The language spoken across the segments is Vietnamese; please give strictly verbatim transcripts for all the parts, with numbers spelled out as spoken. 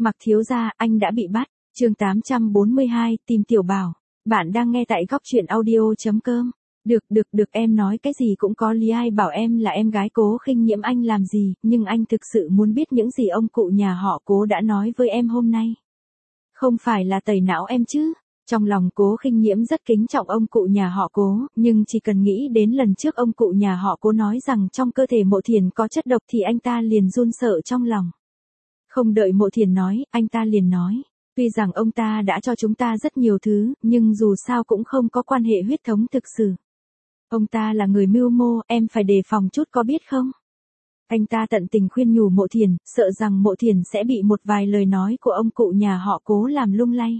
Mặc thiếu gia, anh đã bị bắt. Chương tám trăm bốn mươi hai, tìm Tiểu Bảo. Bạn đang nghe tại góc truyện audio.com. Được, được, được, em nói cái gì cũng có lý, ai bảo em là em gái Cố Khinh Nhiễm anh làm gì, nhưng anh thực sự muốn biết những gì ông cụ nhà họ Cố đã nói với em hôm nay. Không phải là tẩy não em chứ? Trong lòng Cố Khinh Nhiễm rất kính trọng ông cụ nhà họ Cố, nhưng chỉ cần nghĩ đến lần trước ông cụ nhà họ Cố nói rằng trong cơ thể Mộ Thiền có chất độc thì anh ta liền run sợ trong lòng. Không đợi Mộ Thiền nói, anh ta liền nói. Tuy rằng ông ta đã cho chúng ta rất nhiều thứ, nhưng dù sao cũng không có quan hệ huyết thống thực sự. Ông ta là người mưu mô, em phải đề phòng chút có biết không? Anh ta tận tình khuyên nhủ Mộ Thiền, sợ rằng Mộ Thiền sẽ bị một vài lời nói của ông cụ nhà họ Cố làm lung lay.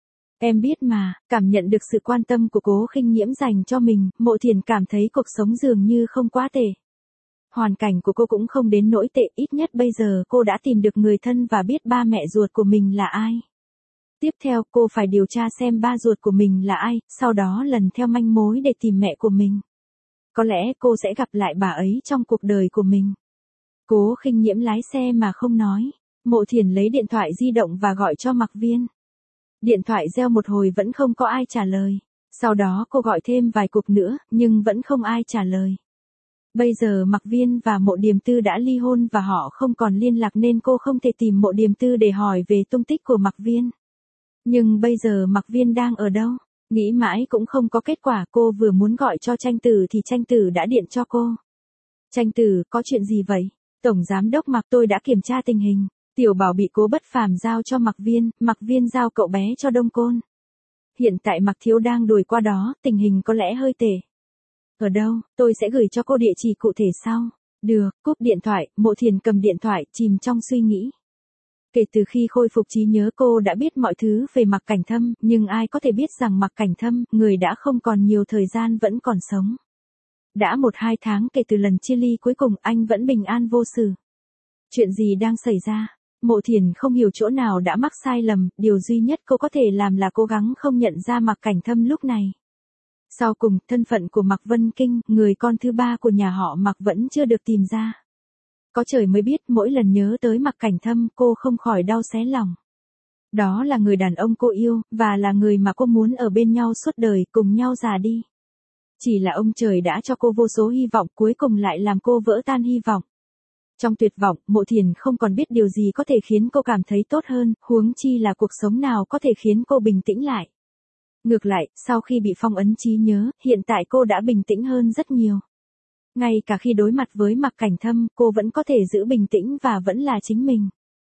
Em biết mà, cảm nhận được sự quan tâm của Cố Khinh Nhiễm dành cho mình, Mộ Thiền cảm thấy cuộc sống dường như không quá tệ. Hoàn cảnh của cô cũng không đến nỗi tệ, ít nhất bây giờ cô đã tìm được người thân và biết ba mẹ ruột của mình là ai. Tiếp theo cô phải điều tra xem ba ruột của mình là ai, sau đó lần theo manh mối để tìm mẹ của mình. Có lẽ cô sẽ gặp lại bà ấy trong cuộc đời của mình. Cố Khinh Nhiễm lái xe mà không nói. Mộ Thiền lấy điện thoại di động và gọi cho Mặc Viên. Điện thoại reo một hồi vẫn không có ai trả lời. Sau đó cô gọi thêm vài cuộc nữa, nhưng vẫn không ai trả lời. Bây giờ Mặc Viên và Mộ Điềm Tư đã ly hôn và họ không còn liên lạc nên cô không thể tìm Mộ Điềm Tư để hỏi về tung tích của Mặc Viên. Nhưng bây giờ Mặc Viên đang ở đâu? Nghĩ mãi cũng không có kết quả, cô vừa muốn gọi cho Tranh Tử thì Tranh Tử đã điện cho cô. Tranh Tử, có chuyện gì vậy? Tổng giám đốc Mặc, tôi đã kiểm tra tình hình. Tiểu Bảo bị Cố Bất Phàm giao cho Mặc Viên, Mặc Viên giao cậu bé cho Đông Côn. Hiện tại Mặc thiếu đang đuổi qua đó, tình hình có lẽ hơi tệ. Ở đâu, tôi sẽ gửi cho cô địa chỉ cụ thể sau. Được, cúp điện thoại, Mộ Thiền cầm điện thoại, chìm trong suy nghĩ. Kể từ khi khôi phục trí nhớ cô đã biết mọi thứ về Mặc Cảnh Thâm, nhưng ai có thể biết rằng Mặc Cảnh Thâm, người đã không còn nhiều thời gian vẫn còn sống. Đã một hai tháng kể từ lần chia ly cuối cùng anh vẫn bình an vô sự. Chuyện gì đang xảy ra? Mộ Thiền không hiểu chỗ nào đã mắc sai lầm, điều duy nhất cô có thể làm là cố gắng không nhận ra Mặc Cảnh Thâm lúc này. Sau cùng, thân phận của Mặc Vân Kinh, người con thứ ba của nhà họ Mặc vẫn chưa được tìm ra. Có trời mới biết, mỗi lần nhớ tới Mặc Cảnh Thâm cô không khỏi đau xé lòng. Đó là người đàn ông cô yêu, và là người mà cô muốn ở bên nhau suốt đời, cùng nhau già đi. Chỉ là ông trời đã cho cô vô số hy vọng, cuối cùng lại làm cô vỡ tan hy vọng. Trong tuyệt vọng, Mộ Thiền không còn biết điều gì có thể khiến cô cảm thấy tốt hơn, huống chi là cuộc sống nào có thể khiến cô bình tĩnh lại. Ngược lại, sau khi bị phong ấn trí nhớ, hiện tại cô đã bình tĩnh hơn rất nhiều. Ngay cả khi đối mặt với Mặc Cảnh Thâm, cô vẫn có thể giữ bình tĩnh và vẫn là chính mình.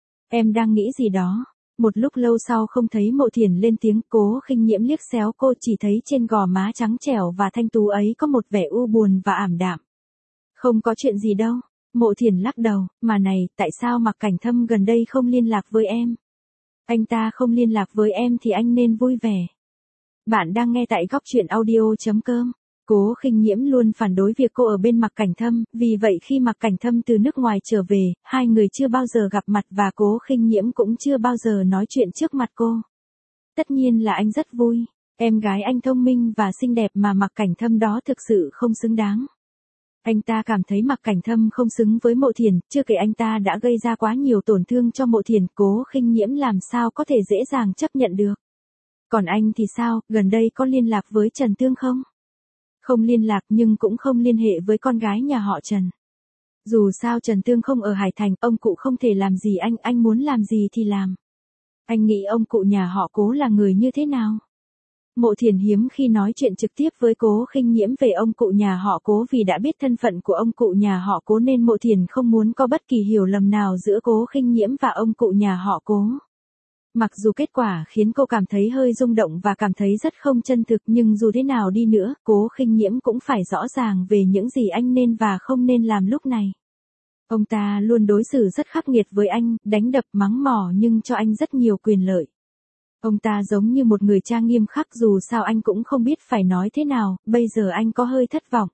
Em đang nghĩ gì đó? Một lúc lâu sau không thấy Mộ Thiền lên tiếng, Cố Khinh Nhiễm liếc xéo cô, chỉ thấy trên gò má trắng trẻo và thanh tú ấy có một vẻ u buồn và ảm đạm. Không có chuyện gì đâu. Mộ Thiền lắc đầu, mà này, tại sao Mặc Cảnh Thâm gần đây không liên lạc với em? Anh ta không liên lạc với em thì anh nên vui vẻ. Bạn đang nghe tại góc truyện audio.com. Cố Khinh Nhiễm luôn phản đối việc cô ở bên Mặc Cảnh Thâm, vì vậy khi Mặc Cảnh Thâm từ nước ngoài trở về, hai người chưa bao giờ gặp mặt và Cố Khinh Nhiễm cũng chưa bao giờ nói chuyện trước mặt cô. Tất nhiên là anh rất vui, em gái anh thông minh và xinh đẹp mà Mặc Cảnh Thâm đó thực sự không xứng đáng. Anh ta cảm thấy Mặc Cảnh Thâm không xứng với Mộ Thiền, chưa kể anh ta đã gây ra quá nhiều tổn thương cho Mộ Thiền, Cố Khinh Nhiễm làm sao có thể dễ dàng chấp nhận được. Còn anh thì sao, gần đây có liên lạc với Trần Tương không? Không liên lạc nhưng cũng không liên hệ với con gái nhà họ Trần. Dù sao Trần Tương không ở Hải Thành, ông cụ không thể làm gì anh, anh muốn làm gì thì làm. Anh nghĩ ông cụ nhà họ Cố là người như thế nào? Mộ Thiền hiếm khi nói chuyện trực tiếp với Cố Khinh Nhiễm về ông cụ nhà họ Cố, vì đã biết thân phận của ông cụ nhà họ Cố nên Mộ Thiền không muốn có bất kỳ hiểu lầm nào giữa Cố Khinh Nhiễm và ông cụ nhà họ Cố. Mặc dù kết quả khiến cô cảm thấy hơi rung động và cảm thấy rất không chân thực, nhưng dù thế nào đi nữa, Cố Khinh Nhiễm cũng phải rõ ràng về những gì anh nên và không nên làm lúc này. Ông ta luôn đối xử rất khắc nghiệt với anh, đánh đập mắng mỏ nhưng cho anh rất nhiều quyền lợi. Ông ta giống như một người cha nghiêm khắc, dù sao anh cũng không biết phải nói thế nào, bây giờ anh có hơi thất vọng.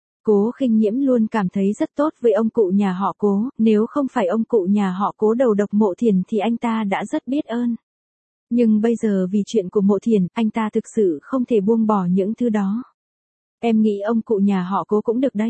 Cố Khinh Nhiễm luôn cảm thấy rất tốt với ông cụ nhà họ Cố, nếu không phải ông cụ nhà họ Cố đầu độc Mộ Thiền thì anh ta đã rất biết ơn. Nhưng bây giờ vì chuyện của Mộ Thiền, anh ta thực sự không thể buông bỏ những thứ đó. Em nghĩ ông cụ nhà họ Cố cũng được đấy.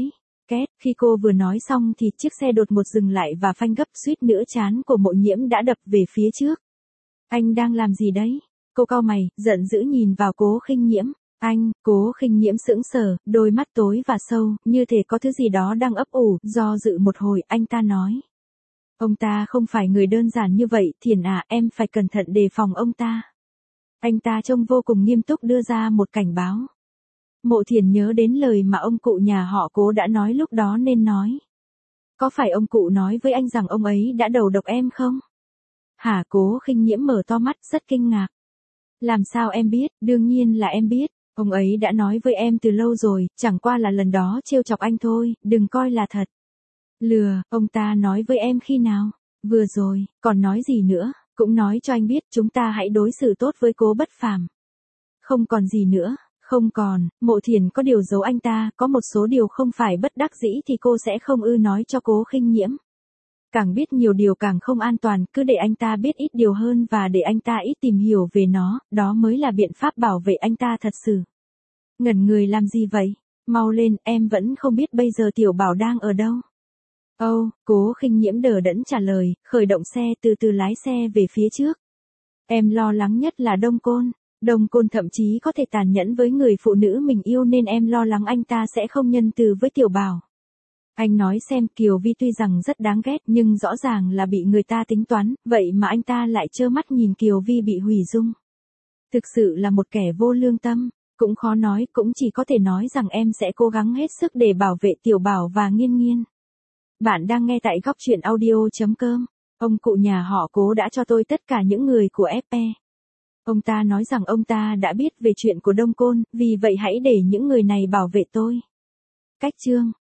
Két, khi cô vừa nói xong thì chiếc xe đột ngột dừng lại và phanh gấp, suýt nữa trán của Mộ Nhiễm đã đập về phía trước. Anh đang làm gì đấy? Cô cau mày, giận dữ nhìn vào Cố Khinh Nhiễm. Anh, Cố Khinh Nhiễm sững sờ, đôi mắt tối và sâu, như thể có thứ gì đó đang ấp ủ, do dự một hồi, anh ta nói. Ông ta không phải người đơn giản như vậy, Thiển à, em phải cẩn thận đề phòng ông ta. Anh ta trông vô cùng nghiêm túc đưa ra một cảnh báo. Mộ Thiển nhớ đến lời mà ông cụ nhà họ Cố đã nói lúc đó nên nói. Có phải ông cụ nói với anh rằng ông ấy đã đầu độc em không? Hả? Cố Khinh Nhiễm mở to mắt rất kinh ngạc. Làm sao em biết? Đương nhiên là em biết. Ông ấy đã nói với em từ lâu rồi, chẳng qua là lần đó trêu chọc anh thôi, đừng coi là thật. Lừa, ông ta nói với em khi nào? Vừa rồi, còn nói gì nữa, cũng nói cho anh biết chúng ta hãy đối xử tốt với Cố Bất Phàm. Không còn gì nữa, không còn, Mộ Thiển có điều giấu anh ta, có một số điều không phải bất đắc dĩ thì cô sẽ không ư nói cho Cố Khinh Nhiễm. Càng biết nhiều điều càng không an toàn, cứ để anh ta biết ít điều hơn và để anh ta ít tìm hiểu về nó, đó mới là biện pháp bảo vệ anh ta thật sự. Ngẩn người làm gì vậy? Mau lên, em vẫn không biết bây giờ Tiểu Bảo đang ở đâu. Âu, oh, Cố Khinh Nhiễm đờ đẫn trả lời, khởi động xe từ từ lái xe về phía trước. Em lo lắng nhất là Đông Côn. Đông Côn thậm chí có thể tàn nhẫn với người phụ nữ mình yêu nên em lo lắng anh ta sẽ không nhân từ với Tiểu Bảo. Anh nói xem, Kiều Vi tuy rằng rất đáng ghét nhưng rõ ràng là bị người ta tính toán, vậy mà anh ta lại trơ mắt nhìn Kiều Vi bị hủy dung. Thực sự là một kẻ vô lương tâm, cũng khó nói, cũng chỉ có thể nói rằng em sẽ cố gắng hết sức để bảo vệ Tiểu Bảo và Nghiên Nghiên. Bạn đang nghe tại góc truyện audio chấm com. Ông cụ nhà họ Cố đã cho tôi tất cả những người của ép pê. Ông ta nói rằng ông ta đã biết về chuyện của Đông Côn, vì vậy hãy để những người này bảo vệ tôi. Cách chương